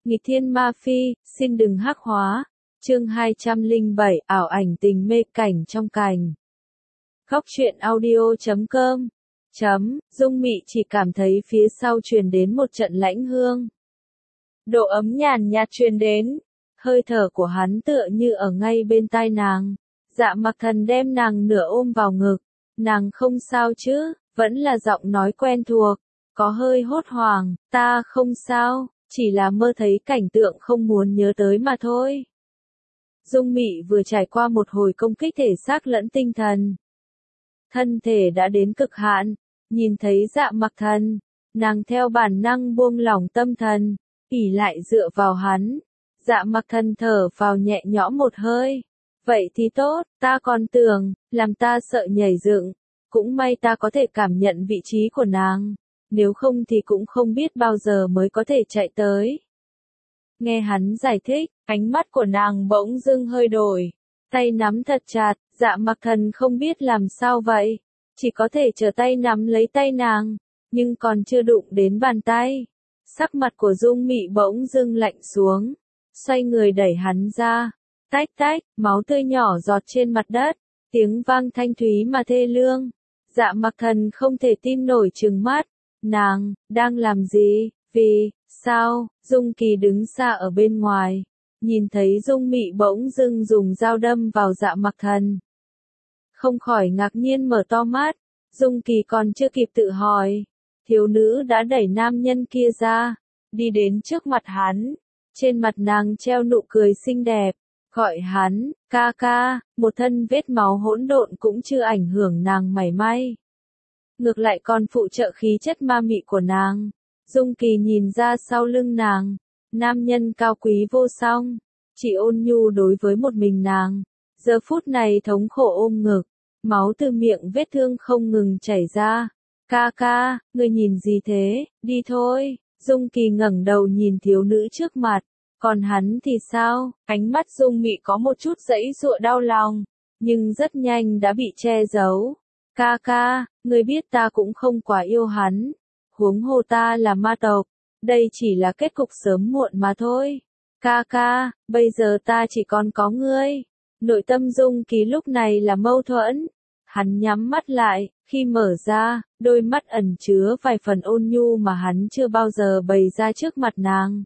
Nghịch thiên ma phi, xin đừng hắc hóa. Chương 207, ảo ảnh tình mê cảnh trong cành. Góc truyện audio.com. Dung Mị chỉ cảm thấy phía sau truyền đến một trận lãnh hương. Độ ấm nhàn nhạt truyền đến, hơi thở của hắn tựa như ở ngay bên tai nàng. Dạ Mặc Thần đem nàng nửa ôm vào ngực. Nàng không sao chứ, vẫn là giọng nói quen thuộc, có hơi hốt hoảng, ta không sao, chỉ là mơ thấy cảnh tượng không muốn nhớ tới mà thôi. Dung Mị vừa trải qua một hồi công kích thể xác lẫn tinh thần. Thân thể đã đến cực hạn, nhìn thấy Dạ Mặc Thần, nàng theo bản năng buông lỏng tâm thần, ỷ lại dựa vào hắn. Dạ Mặc Thần thở vào nhẹ nhõm một hơi. Vậy thì tốt, ta còn tưởng, làm ta sợ nhảy dựng. Cũng may ta có thể cảm nhận vị trí của nàng, nếu không thì cũng không biết bao giờ mới có thể chạy tới. Nghe hắn giải thích, ánh mắt của nàng bỗng dưng hơi đổi, tay nắm thật chặt, Dạ Mặc Thần không biết làm sao vậy, chỉ có thể trở tay nắm lấy tay nàng, nhưng còn chưa đụng đến bàn tay. Sắc mặt của Dung Mị bỗng dưng lạnh xuống, xoay người đẩy hắn ra, tách tách, máu tươi nhỏ giọt trên mặt đất, tiếng vang thanh thúy mà thê lương. Dạ Mặc Thần không thể tin nổi trừng mắt, nàng, đang làm gì, vì, sao, Dung Kỳ đứng xa ở bên ngoài, nhìn thấy Dung Mị bỗng dưng dùng dao đâm vào Dạ Mặc Thần. Không khỏi ngạc nhiên mở to mắt, Dung Kỳ còn chưa kịp tự hỏi, thiếu nữ đã đẩy nam nhân kia ra, đi đến trước mặt hắn, trên mặt nàng treo nụ cười xinh đẹp. Gọi hắn, ca ca, một thân vết máu hỗn độn cũng chưa ảnh hưởng nàng mảy may. Ngược lại còn phụ trợ khí chất ma mị của nàng. Dung Kỳ nhìn ra sau lưng nàng, nam nhân cao quý vô song, chỉ ôn nhu đối với một mình nàng. Giờ phút này thống khổ ôm ngực, máu từ miệng vết thương không ngừng chảy ra. Ca ca, ngươi nhìn gì thế, đi thôi. Dung Kỳ ngẩng đầu nhìn thiếu nữ trước mặt. Còn hắn thì sao? Ánh mắt Dung Mị có một chút giãy giụa đau lòng, nhưng rất nhanh đã bị che giấu. Ca ca, ngươi biết ta cũng không quá yêu hắn. Huống hồ ta là ma tộc, đây chỉ là kết cục sớm muộn mà thôi. Ca ca, bây giờ ta chỉ còn có ngươi. Nội tâm Dung Kỳ lúc này là mâu thuẫn. Hắn nhắm mắt lại, khi mở ra, đôi mắt ẩn chứa vài phần ôn nhu mà hắn chưa bao giờ bày ra trước mặt nàng.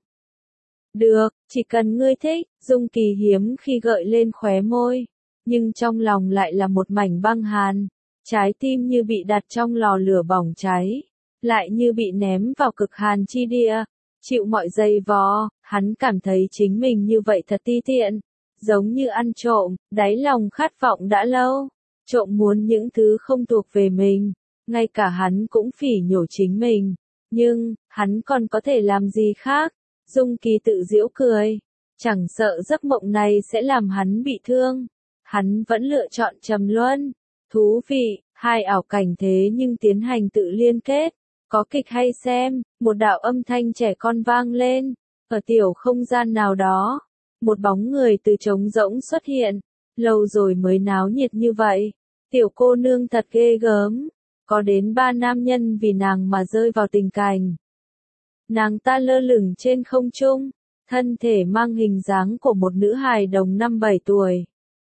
Được, chỉ cần ngươi thích, Dung Kỳ hiếm khi gợi lên khóe môi, nhưng trong lòng lại là một mảnh băng hàn, trái tim như bị đặt trong lò lửa bỏng cháy, lại như bị ném vào cực hàn chi địa, chịu mọi giày vò, hắn cảm thấy chính mình như vậy thật ti tiện, giống như ăn trộm, đáy lòng khát vọng đã lâu, trộm muốn những thứ không thuộc về mình, ngay cả hắn cũng phỉ nhổ chính mình, nhưng, hắn còn có thể làm gì khác? Dung Kỳ tự giễu cười, chẳng sợ giấc mộng này sẽ làm hắn bị thương, hắn vẫn lựa chọn trầm luân. Thú vị, hai ảo cảnh thế nhưng tiến hành tự liên kết, có kịch hay xem, một đạo âm thanh trẻ con vang lên, ở tiểu không gian nào đó, một bóng người từ trống rỗng xuất hiện, lâu rồi mới náo nhiệt như vậy, tiểu cô nương thật ghê gớm, có đến 3 nam nhân vì nàng mà rơi vào tình cảnh. Nàng ta lơ lửng trên không trung, thân thể mang hình dáng của một nữ hài đồng 5-7 tuổi.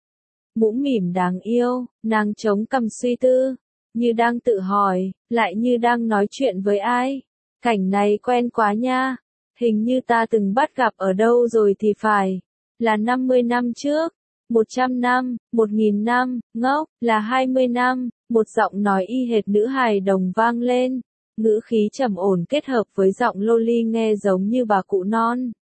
Mũm mỉm đáng yêu, nàng chống cằm suy tư, như đang tự hỏi, lại như đang nói chuyện với ai. Cảnh này quen quá nha, hình như ta từng bắt gặp ở đâu rồi thì phải, là 50 năm trước, 100 năm, 1000 năm, ngốc, là 20 năm, một giọng nói y hệt nữ hài đồng vang lên. Ngữ khí trầm ổn kết hợp với giọng loli nghe giống như bà cụ non.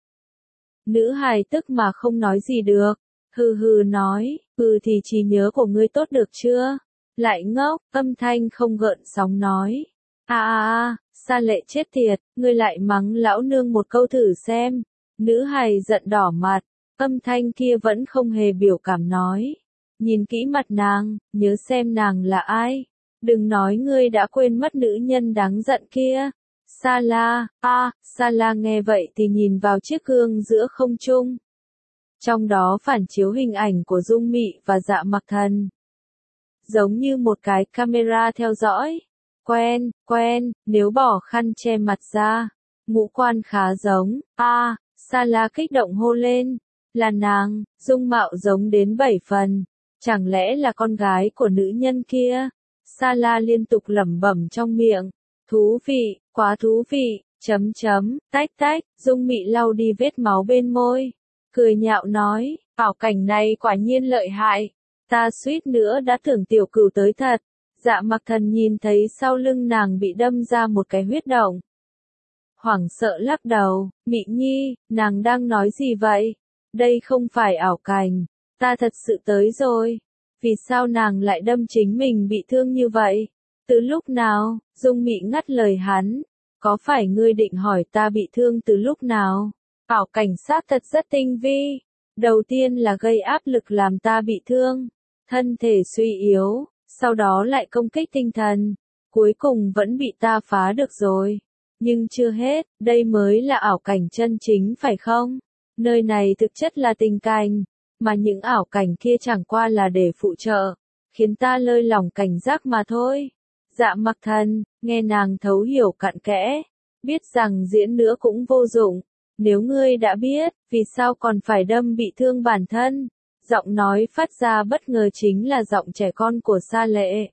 Nữ hài tức mà không nói gì được, hừ hừ nói, thì trí nhớ của ngươi tốt được chưa? Lại ngốc, âm thanh không gợn sóng nói. Sa Lệ chết tiệt, ngươi lại mắng lão nương một câu thử xem. Nữ hài giận đỏ mặt, âm thanh kia vẫn không hề biểu cảm nói. Nhìn kỹ mặt nàng, nhớ xem nàng là ai. Đừng nói ngươi đã quên mất nữ nhân đáng giận kia. Sa La nghe vậy thì nhìn vào chiếc gương giữa không trung. Trong đó phản chiếu hình ảnh của Dung Mị và Dạ Mặc Thần. Giống như một cái camera theo dõi. Quen, nếu bỏ khăn che mặt ra. Ngũ quan khá giống. Sa La kích động hô lên, là nàng, dung mạo giống đến 7 phần, chẳng lẽ là con gái của nữ nhân kia? Sa La liên tục lẩm bẩm trong miệng, thú vị, quá thú vị, tách tách, Dung Mị lau đi vết máu bên môi, cười nhạo nói, ảo cảnh này quả nhiên lợi hại, ta suýt nữa đã tưởng tiểu cửu tới thật. Dạ Mặc Thần nhìn thấy sau lưng nàng bị đâm ra một cái huyết động, hoảng sợ lắc đầu, Mị Nhi, nàng đang nói gì vậy? Đây không phải ảo cảnh, ta thật sự tới rồi. Vì sao nàng lại đâm chính mình bị thương như vậy? Từ lúc nào? Dung Mị ngắt lời hắn, có phải ngươi định hỏi ta bị thương từ lúc nào? Ảo cảnh sát thật rất tinh vi. Đầu tiên là gây áp lực làm ta bị thương, thân thể suy yếu, sau đó lại công kích tinh thần, cuối cùng vẫn bị ta phá được rồi. Nhưng chưa hết, đây mới là ảo cảnh chân chính phải không? Nơi này thực chất là tình cảnh, mà những ảo cảnh kia chẳng qua là để phụ trợ, khiến ta lơi lỏng cảnh giác mà thôi. Dạ Mặc Thần, nghe nàng thấu hiểu cặn kẽ, biết rằng diễn nữa cũng vô dụng. Nếu ngươi đã biết, vì sao còn phải đâm bị thương bản thân? Giọng nói phát ra bất ngờ chính là giọng trẻ con của Sa Lệ.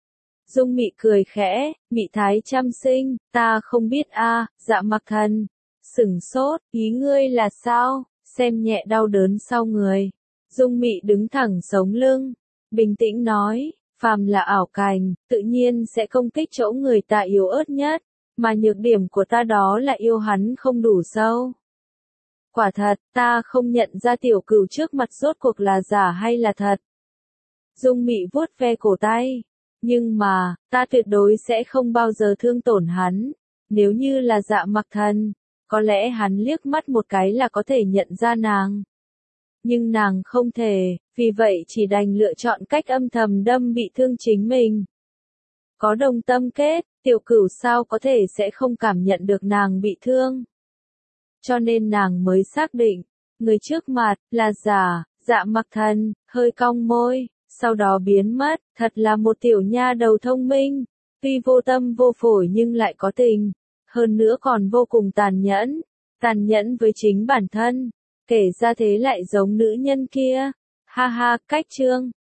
Dung Mị cười khẽ, Mị Thái chăm sinh, ta không biết a. Dạ Mặc Thần sửng sốt, ý ngươi là sao? Xem nhẹ đau đớn sau người. Dung Mị đứng thẳng sống lưng, bình tĩnh nói, phàm là ảo cảnh, tự nhiên sẽ công kích chỗ người ta yếu ớt nhất, mà nhược điểm của ta đó là yêu hắn không đủ sâu. Quả thật, ta không nhận ra tiểu cửu trước mặt rốt cuộc là giả hay là thật. Dung Mị vuốt ve cổ tay. Nhưng mà, ta tuyệt đối sẽ không bao giờ thương tổn hắn. Nếu như là Dạ Mặc Thần, có lẽ hắn liếc mắt một cái là có thể nhận ra nàng. Nhưng nàng không thể, vì vậy chỉ đành lựa chọn cách âm thầm đâm bị thương chính mình. Có đồng tâm kết, tiểu cửu sao có thể sẽ không cảm nhận được nàng bị thương. Cho nên nàng mới xác định, người trước mặt, là giả. Dạ Mặc Thần hơi cong môi, sau đó biến mất, thật là một tiểu nha đầu thông minh, tuy vô tâm vô phổi nhưng lại có tình, hơn nữa còn vô cùng tàn nhẫn với chính bản thân, kể ra thế lại giống nữ nhân kia. Ha ha, cách chương